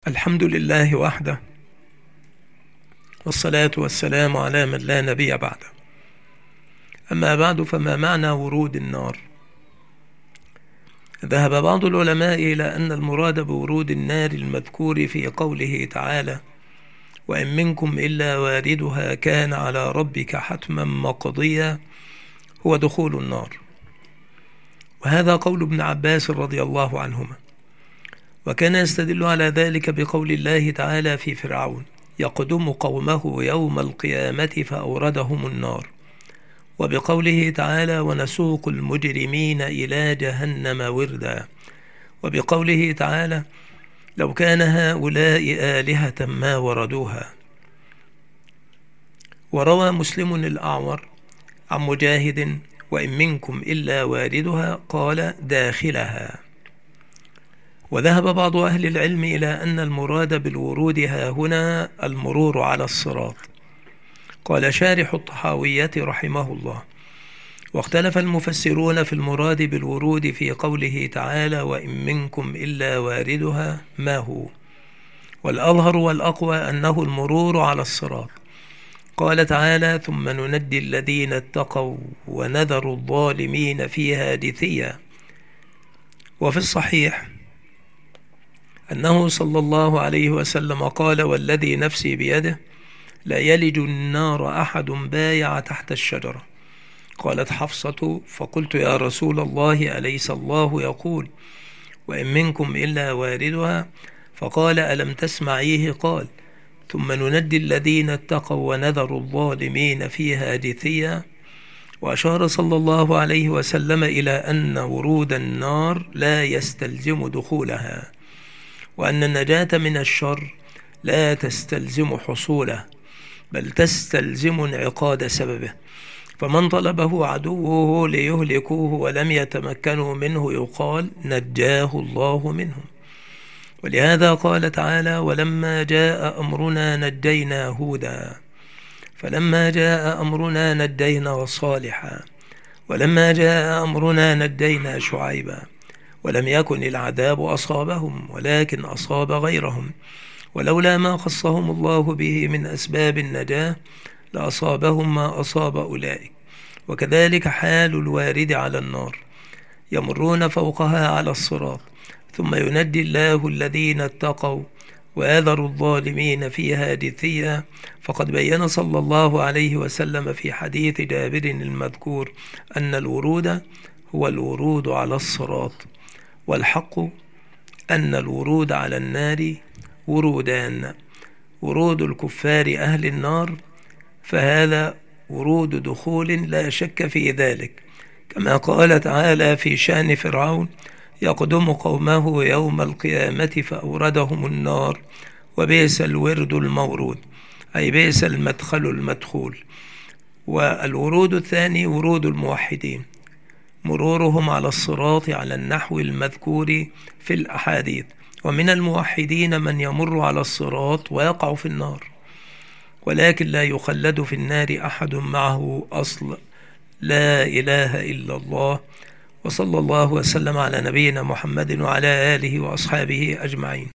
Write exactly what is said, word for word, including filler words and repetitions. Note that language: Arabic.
الحمد لله وحده، والصلاة والسلام على من لا نبي بعده. أما بعد، فما معنى ورود النار؟ ذهب بعض العلماء إلى أن المراد بورود النار المذكور في قوله تعالى: وإن منكم إلا واردها كان على ربك حتما مقضيا، هو دخول النار. وهذا قول ابن عباس رضي الله عنهما، وكان يستدل على ذلك بقول الله تعالى في فرعون: يقدم قومه يوم القيامة فأوردهم النار، وبقوله تعالى: ونسوق المجرمين إلى جهنم وردا، وبقوله تعالى: لو كان هؤلاء آلهة ما وردوها. وروى مسلم الأعور عن مجاهد: وإن منكم إلا واردها قال داخلها. وذهب بعض أهل العلم إلى أن المراد بالورود ها هنا المرور على الصراط. قال شارح الطحاوية رحمه الله: واختلف المفسرون في المراد بالورود في قوله تعالى: وإن منكم إلا واردها ما هو، والأظهر والأقوى أنه المرور على الصراط. قال تعالى: ثم ننجي الذين اتقوا ونذر الظالمين فيها جثيا. وفي الصحيح أنه صلى الله عليه وسلم قال: والذي نفسي بيده لا يلج النار أحد بايع تحت الشجرة. قالت حفصة: فقلت يا رسول الله أليس الله يقول: وإن منكم إلا واردها؟ فقال: ألم تسمعيه قال: ثم ننجي الذين اتقوا ونذر الظالمين فيها جثيا. وأشار صلى الله عليه وسلم إلى أن ورود النار لا يستلزم دخولها، وأن النجاة من الشر لا تستلزم حصوله، بل تستلزم انعقاد سببه. فمن طلبه عدوه ليهلكوه ولم يتمكنوا منه يقال نجاه الله منهم. ولهذا قال تعالى: ولما جاء أمرنا نجينا هودا، فلما جاء أمرنا نجينا صالحا، ولما جاء أمرنا نجينا شعيبا، ولم يكن العذاب أصابهم ولكن أصاب غيرهم، ولولا ما خصهم الله به من أسباب النجاة لأصابهم ما أصاب أولئك. وكذلك حال الوارد على النار، يمرون فوقها على الصراط، ثم ينجي الله الذين اتقوا ويذر الظالمين فيها جثيا. فقد بين صلى الله عليه وسلم في حديث جابر المذكور أن الورود هو الورود على الصراط، والحق أن الورود على النار ورودان: ورود الكفار أهل النار، فهذا ورود دخول لا شك في ذلك، كما قال تعالى في شأن فرعون: يقدم قومه يوم القيامة فأوردهم النار وبئس الورد المورود، أي بئس المدخل المدخول. والورود الثاني ورود الموحدين، مرورهم على الصراط على النحو المذكور في الأحاديث. ومن الموحدين من يمر على الصراط ويقع في النار، ولكن لا يخلد في النار أحد معه أصل لا إله إلا الله. وصلى الله وسلم على نبينا محمد وعلى آله وأصحابه أجمعين.